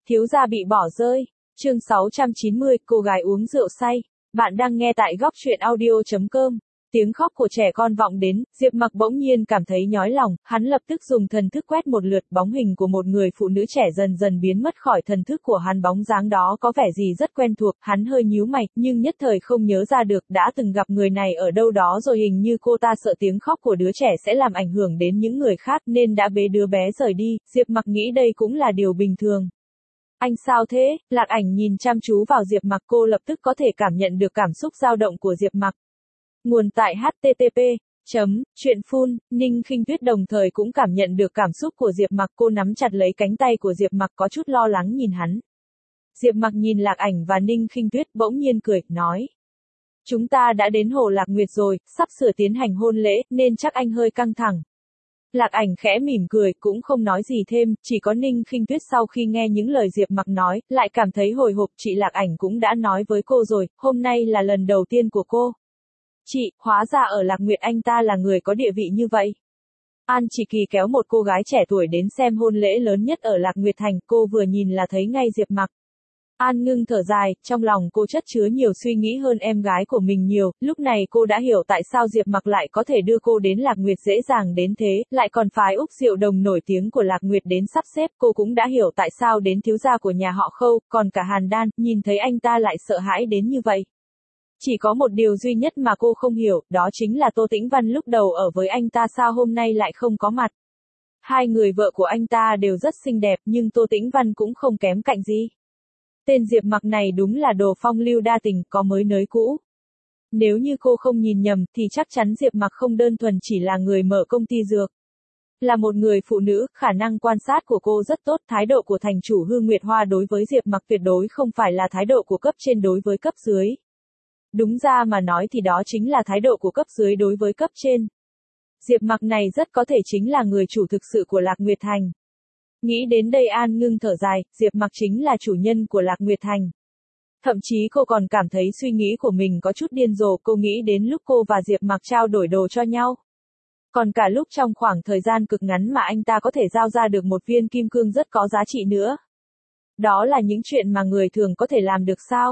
Thiếu gia bị bỏ rơi. Chương 690, cô gái uống rượu say. Bạn đang nghe tại góc truyện audio.com. Tiếng khóc của trẻ con vọng đến, Diệp Mặc bỗng nhiên cảm thấy nhói lòng, hắn lập tức dùng thần thức quét một lượt, bóng hình của một người phụ nữ trẻ dần dần biến mất khỏi thần thức của hắn, bóng dáng đó có vẻ gì rất quen thuộc, hắn hơi nhíu mày, nhưng nhất thời không nhớ ra được đã từng gặp người này ở đâu đó rồi, hình như cô ta sợ tiếng khóc của đứa trẻ sẽ làm ảnh hưởng đến những người khác nên đã bế đứa bé rời đi, Diệp Mặc nghĩ đây cũng là điều bình thường. Anh sao thế? Lạc Ảnh nhìn chăm chú vào Diệp Mặc, cô lập tức có thể cảm nhận được cảm xúc dao động của Diệp Mặc. Nguồn tại http://truyện.phun, Ninh Khinh Tuyết đồng thời cũng cảm nhận được cảm xúc của Diệp Mặc, cô nắm chặt lấy cánh tay của Diệp Mặc có chút lo lắng nhìn hắn. Diệp Mặc nhìn Lạc Ảnh và Ninh Khinh Tuyết bỗng nhiên cười, nói. Chúng ta đã đến Hồ Lạc Nguyệt rồi, sắp sửa tiến hành hôn lễ, nên chắc anh hơi căng thẳng. Lạc Ảnh khẽ mỉm cười, cũng không nói gì thêm, chỉ có Ninh Khinh Tuyết sau khi nghe những lời Diệp Mặc nói, lại cảm thấy hồi hộp, chị Lạc Ảnh cũng đã nói với cô rồi, hôm nay là lần đầu tiên của cô. Chị, hóa ra ở Lạc Nguyệt anh ta là người có địa vị như vậy. An Chỉ Kỳ kéo một cô gái trẻ tuổi đến xem hôn lễ lớn nhất ở Lạc Nguyệt Thành, cô vừa nhìn là thấy ngay Diệp Mặc. An Ngưng thở dài, trong lòng cô chất chứa nhiều suy nghĩ hơn em gái của mình nhiều, lúc này cô đã hiểu tại sao Diệp Mặc lại có thể đưa cô đến Lạc Nguyệt dễ dàng đến thế, lại còn phái Úc Diệu Đồng nổi tiếng của Lạc Nguyệt đến sắp xếp, cô cũng đã hiểu tại sao đến thiếu gia của nhà họ Khâu, còn cả Hàn Đan, nhìn thấy anh ta lại sợ hãi đến như vậy. Chỉ có một điều duy nhất mà cô không hiểu, đó chính là Tô Tĩnh Văn lúc đầu ở với anh ta sao hôm nay lại không có mặt. Hai người vợ của anh ta đều rất xinh đẹp nhưng Tô Tĩnh Văn cũng không kém cạnh gì. Tên Diệp Mặc này đúng là đồ phong lưu đa tình, có mới nới cũ. Nếu như cô không nhìn nhầm thì chắc chắn Diệp Mặc không đơn thuần chỉ là người mở công ty dược. Là một người phụ nữ, khả năng quan sát của cô rất tốt, thái độ của thành chủ Hương Nguyệt Hoa đối với Diệp Mặc tuyệt đối không phải là thái độ của cấp trên đối với cấp dưới. Đúng ra mà nói thì đó chính là thái độ của cấp dưới đối với cấp trên. Diệp Mặc này rất có thể chính là người chủ thực sự của Lạc Nguyệt Thành. Nghĩ đến đây An Ngưng thở dài, Diệp Mặc chính là chủ nhân của Lạc Nguyệt Thành. Thậm chí cô còn cảm thấy suy nghĩ của mình có chút điên rồ, cô nghĩ đến lúc cô và Diệp Mặc trao đổi đồ cho nhau. Còn cả lúc trong khoảng thời gian cực ngắn mà anh ta có thể giao ra được một viên kim cương rất có giá trị nữa. Đó là những chuyện mà người thường có thể làm được sao?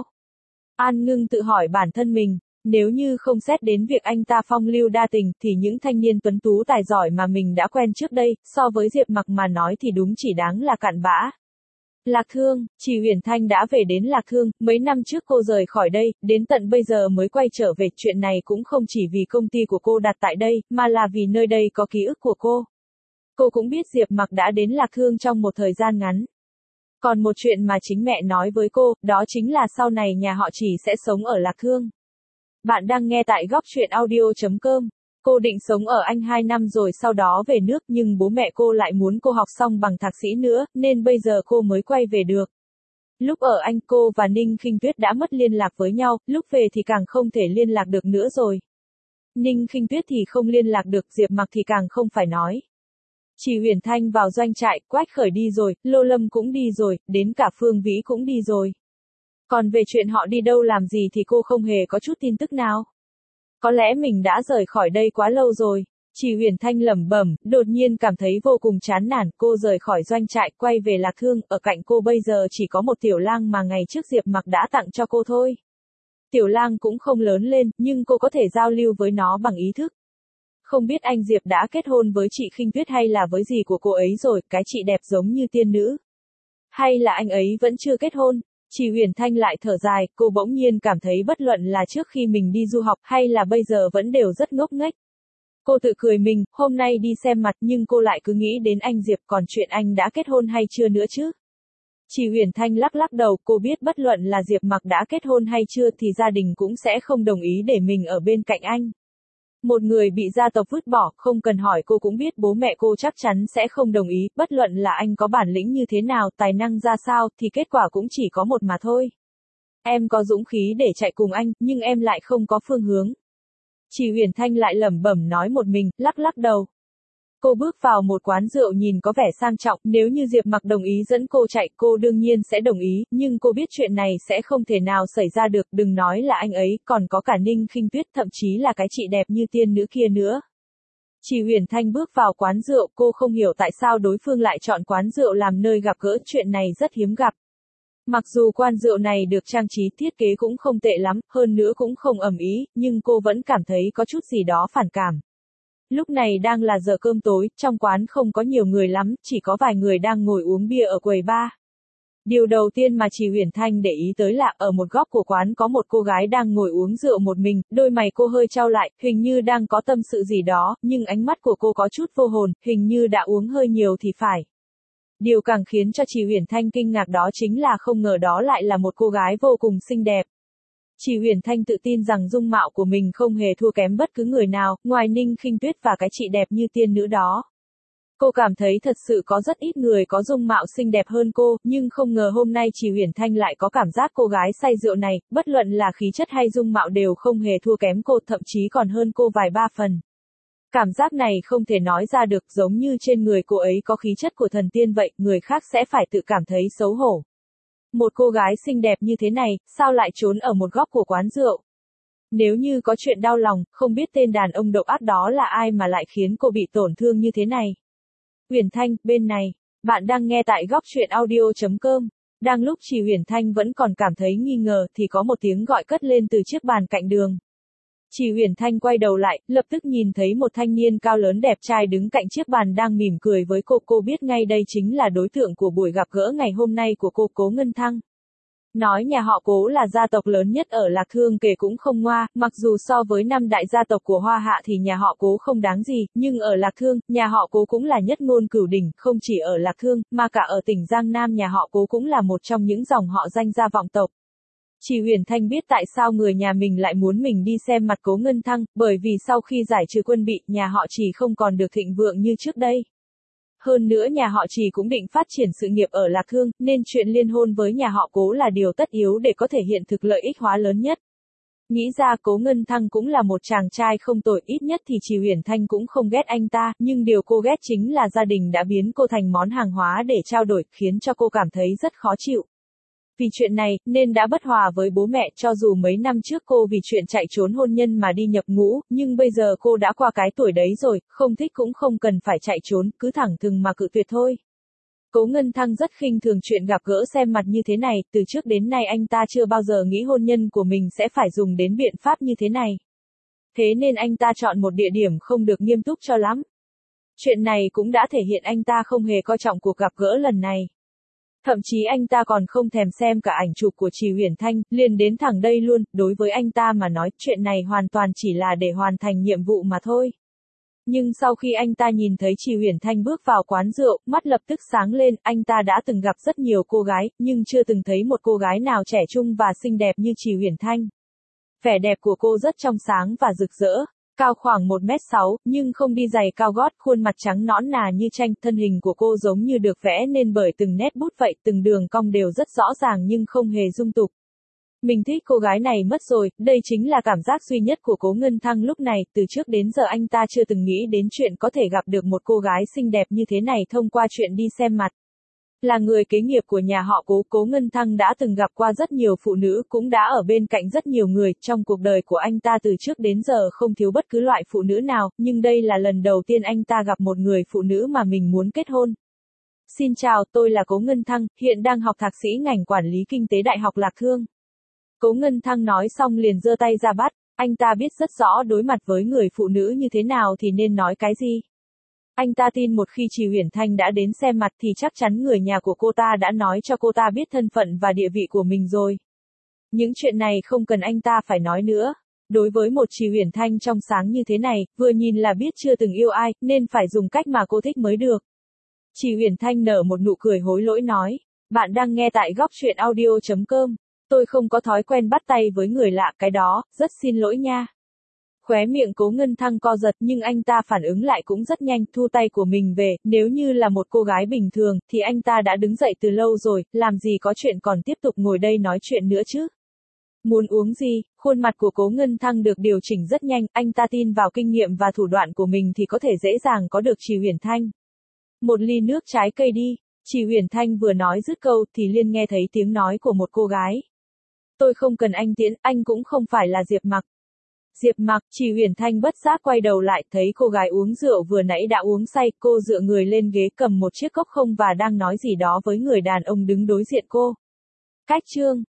An Ngưng tự hỏi bản thân mình, nếu như không xét đến việc anh ta phong lưu đa tình thì những thanh niên tuấn tú tài giỏi mà mình đã quen trước đây, so với Diệp Mặc mà nói thì đúng chỉ đáng là cặn bã. Lạc Thương, Trì Uyển Thanh đã về đến Lạc Thương, mấy năm trước cô rời khỏi đây, đến tận bây giờ mới quay trở về, chuyện này cũng không chỉ vì công ty của cô đặt tại đây, mà là vì nơi đây có ký ức của cô. Cô cũng biết Diệp Mặc đã đến Lạc Thương trong một thời gian ngắn. Còn một chuyện mà chính mẹ nói với cô, đó chính là sau này nhà họ Trì sẽ sống ở Lạc Thương. Bạn đang nghe tại góc truyện audio.com. Cô định sống ở Anh 2 năm rồi sau đó về nước nhưng bố mẹ cô lại muốn cô học xong bằng thạc sĩ nữa, nên bây giờ cô mới quay về được. Lúc ở Anh cô và Ninh Khinh Tuyết đã mất liên lạc với nhau, lúc về thì càng không thể liên lạc được nữa rồi. Ninh Khinh Tuyết thì không liên lạc được, Diệp Mặc thì càng không phải nói. Trì Uyển Thanh vào doanh trại, Quách Khởi đi rồi, Lô Lâm cũng đi rồi, đến cả Phương Vĩ cũng đi rồi. Còn về chuyện họ đi đâu làm gì thì cô không hề có chút tin tức nào. Có lẽ mình đã rời khỏi đây quá lâu rồi. Trì Uyển Thanh lẩm bẩm, đột nhiên cảm thấy vô cùng chán nản, cô rời khỏi doanh trại, quay về Lạc Thương, ở cạnh cô bây giờ chỉ có một tiểu lang mà ngày trước Diệp Mặc đã tặng cho cô thôi. Tiểu lang cũng không lớn lên, nhưng cô có thể giao lưu với nó bằng ý thức. Không biết anh Diệp đã kết hôn với chị Khinh Tuyết hay là với gì của cô ấy rồi, cái chị đẹp giống như tiên nữ. Hay là anh ấy vẫn chưa kết hôn? Trì Uyển Thanh lại thở dài, cô bỗng nhiên cảm thấy bất luận là trước khi mình đi du học hay là bây giờ vẫn đều rất ngốc nghếch. Cô tự cười mình, hôm nay đi xem mặt nhưng cô lại cứ nghĩ đến anh Diệp, còn chuyện anh đã kết hôn hay chưa nữa chứ? Trì Uyển Thanh lắc lắc đầu, cô biết bất luận là Diệp Mặc đã kết hôn hay chưa thì gia đình cũng sẽ không đồng ý để mình ở bên cạnh anh. Một người bị gia tộc vứt bỏ, không cần hỏi cô cũng biết bố mẹ cô chắc chắn sẽ không đồng ý, bất luận là anh có bản lĩnh như thế nào, tài năng ra sao, thì kết quả cũng chỉ có một mà thôi. Em có dũng khí để chạy cùng anh, nhưng em lại không có phương hướng. Trì Uyển Thanh lại lẩm bẩm nói một mình, lắc lắc đầu. Cô bước vào một quán rượu nhìn có vẻ sang trọng, nếu như Diệp Mặc đồng ý dẫn cô chạy, cô đương nhiên sẽ đồng ý, nhưng cô biết chuyện này sẽ không thể nào xảy ra được, đừng nói là anh ấy, còn có cả Ninh Khinh Tuyết, thậm chí là cái chị đẹp như tiên nữ kia nữa. Trì Uyển Thanh bước vào quán rượu, cô không hiểu tại sao đối phương lại chọn quán rượu làm nơi gặp gỡ, chuyện này rất hiếm gặp. Mặc dù quán rượu này được trang trí thiết kế cũng không tệ lắm, hơn nữa cũng không ầm ĩ, nhưng cô vẫn cảm thấy có chút gì đó phản cảm. Lúc này đang là giờ cơm tối, trong quán không có nhiều người lắm, chỉ có vài người đang ngồi uống bia ở quầy bar. Điều đầu tiên mà chị Huyền Thanh để ý tới là ở một góc của quán có một cô gái đang ngồi uống rượu một mình, đôi mày cô hơi chau lại, hình như đang có tâm sự gì đó, nhưng ánh mắt của cô có chút vô hồn, hình như đã uống hơi nhiều thì phải. Điều càng khiến cho chị Huyền Thanh kinh ngạc đó chính là không ngờ đó lại là một cô gái vô cùng xinh đẹp. Chị Huyền Thanh tự tin rằng dung mạo của mình không hề thua kém bất cứ người nào, ngoài Ninh Khinh Tuyết và cái chị đẹp như tiên nữ đó. Cô cảm thấy thật sự có rất ít người có dung mạo xinh đẹp hơn cô, nhưng không ngờ hôm nay chị Huyền Thanh lại có cảm giác cô gái say rượu này, bất luận là khí chất hay dung mạo đều không hề thua kém cô, thậm chí còn hơn cô vài ba phần. Cảm giác này không thể nói ra được, giống như trên người cô ấy có khí chất của thần tiên vậy, người khác sẽ phải tự cảm thấy xấu hổ. Một cô gái xinh đẹp như thế này, sao lại trốn ở một góc của quán rượu? Nếu như có chuyện đau lòng, không biết tên đàn ông độc ác đó là ai mà lại khiến cô bị tổn thương như thế này. Huyền Thanh, bên này, bạn đang nghe tại góc truyện audio.com. Đang lúc chị Huyền Thanh vẫn còn cảm thấy nghi ngờ thì có một tiếng gọi cất lên từ chiếc bàn cạnh đường. Chị Huyền Thanh quay đầu lại, lập tức nhìn thấy một thanh niên cao lớn đẹp trai đứng cạnh chiếc bàn đang mỉm cười với cô biết ngay đây chính là đối tượng của buổi gặp gỡ ngày hôm nay của cô, Cố Ngân Thăng. Nói nhà họ Cố là gia tộc lớn nhất ở Lạc Thương kể cũng không ngoa, mặc dù so với năm đại gia tộc của Hoa Hạ thì nhà họ Cố không đáng gì, nhưng ở Lạc Thương, nhà họ Cố cũng là nhất ngôn cửu đỉnh, không chỉ ở Lạc Thương, mà cả ở tỉnh Giang Nam nhà họ Cố cũng là một trong những dòng họ danh gia vọng tộc. Chị Huyền Thanh biết tại sao người nhà mình lại muốn mình đi xem mặt Cố Ngân Thăng, bởi vì sau khi giải trừ quân bị, nhà họ Trì không còn được thịnh vượng như trước đây. Hơn nữa nhà họ Trì cũng định phát triển sự nghiệp ở Lạc Thương, nên chuyện liên hôn với nhà họ Cố là điều tất yếu để có thể hiện thực lợi ích hóa lớn nhất. Nghĩ ra Cố Ngân Thăng cũng là một chàng trai không tồi, ít nhất thì chị Huyền Thanh cũng không ghét anh ta, nhưng điều cô ghét chính là gia đình đã biến cô thành món hàng hóa để trao đổi, khiến cho cô cảm thấy rất khó chịu. Vì chuyện này, nên đã bất hòa với bố mẹ, cho dù mấy năm trước cô vì chuyện chạy trốn hôn nhân mà đi nhập ngũ, nhưng bây giờ cô đã qua cái tuổi đấy rồi, không thích cũng không cần phải chạy trốn, cứ thẳng thừng mà cự tuyệt thôi. Cố Ngân Thăng rất khinh thường chuyện gặp gỡ xem mặt như thế này, từ trước đến nay anh ta chưa bao giờ nghĩ hôn nhân của mình sẽ phải dùng đến biện pháp như thế này. Thế nên anh ta chọn một địa điểm không được nghiêm túc cho lắm. Chuyện này cũng đã thể hiện anh ta không hề coi trọng cuộc gặp gỡ lần này. Thậm chí anh ta còn không thèm xem cả ảnh chụp của chị Huyền Thanh, liền đến thẳng đây luôn, đối với anh ta mà nói, chuyện này hoàn toàn chỉ là để hoàn thành nhiệm vụ mà thôi. Nhưng sau khi anh ta nhìn thấy chị Huyền Thanh bước vào quán rượu, mắt lập tức sáng lên, anh ta đã từng gặp rất nhiều cô gái, nhưng chưa từng thấy một cô gái nào trẻ trung và xinh đẹp như chị Huyền Thanh. Vẻ đẹp của cô rất trong sáng và rực rỡ. Cao khoảng 1m6, nhưng không đi giày cao gót, khuôn mặt trắng nõn nà như tranh, thân hình của cô giống như được vẽ nên bởi từng nét bút vậy, từng đường cong đều rất rõ ràng nhưng không hề dung tục. Mình thích cô gái này mất rồi, đây chính là cảm giác duy nhất của Cố Ngân Thăng lúc này, từ trước đến giờ anh ta chưa từng nghĩ đến chuyện có thể gặp được một cô gái xinh đẹp như thế này thông qua chuyện đi xem mặt. Là người kế nghiệp của nhà họ Cố, Cố Ngân Thăng đã từng gặp qua rất nhiều phụ nữ, cũng đã ở bên cạnh rất nhiều người, trong cuộc đời của anh ta từ trước đến giờ không thiếu bất cứ loại phụ nữ nào, nhưng đây là lần đầu tiên anh ta gặp một người phụ nữ mà mình muốn kết hôn. Xin chào, tôi là Cố Ngân Thăng, hiện đang học thạc sĩ ngành quản lý kinh tế Đại học Lạc Thương. Cố Ngân Thăng nói xong liền giơ tay ra bắt, anh ta biết rất rõ đối mặt với người phụ nữ như thế nào thì nên nói cái gì. Anh ta tin một khi chị Huyền Thanh đã đến xem mặt thì chắc chắn người nhà của cô ta đã nói cho cô ta biết thân phận và địa vị của mình rồi. Những chuyện này không cần anh ta phải nói nữa. Đối với một chị Huyền Thanh trong sáng như thế này, vừa nhìn là biết chưa từng yêu ai, nên phải dùng cách mà cô thích mới được. Chị Huyền Thanh nở một nụ cười hối lỗi nói, bạn đang nghe tại góc truyện audio.com. Tôi không có thói quen bắt tay với người lạ, cái đó, rất xin lỗi nha. Khóe miệng Cố Ngân Thăng co giật nhưng anh ta phản ứng lại cũng rất nhanh, thu tay của mình về, nếu như là một cô gái bình thường, thì anh ta đã đứng dậy từ lâu rồi, làm gì có chuyện còn tiếp tục ngồi đây nói chuyện nữa chứ. Muốn uống gì, khuôn mặt của Cố Ngân Thăng được điều chỉnh rất nhanh, anh ta tin vào kinh nghiệm và thủ đoạn của mình thì có thể dễ dàng có được chị Huyền Thanh. Một ly nước trái cây đi, chị Huyền Thanh vừa nói dứt câu thì liền nghe thấy tiếng nói của một cô gái. Tôi không cần anh tiễn, anh cũng không phải là Diệp Mặc. Diệp Mặc, chị Huyền Thanh bất giác quay đầu lại, thấy cô gái uống rượu vừa nãy đã uống say, cô dựa người lên ghế cầm một chiếc cốc không và đang nói gì đó với người đàn ông đứng đối diện cô. Cách chương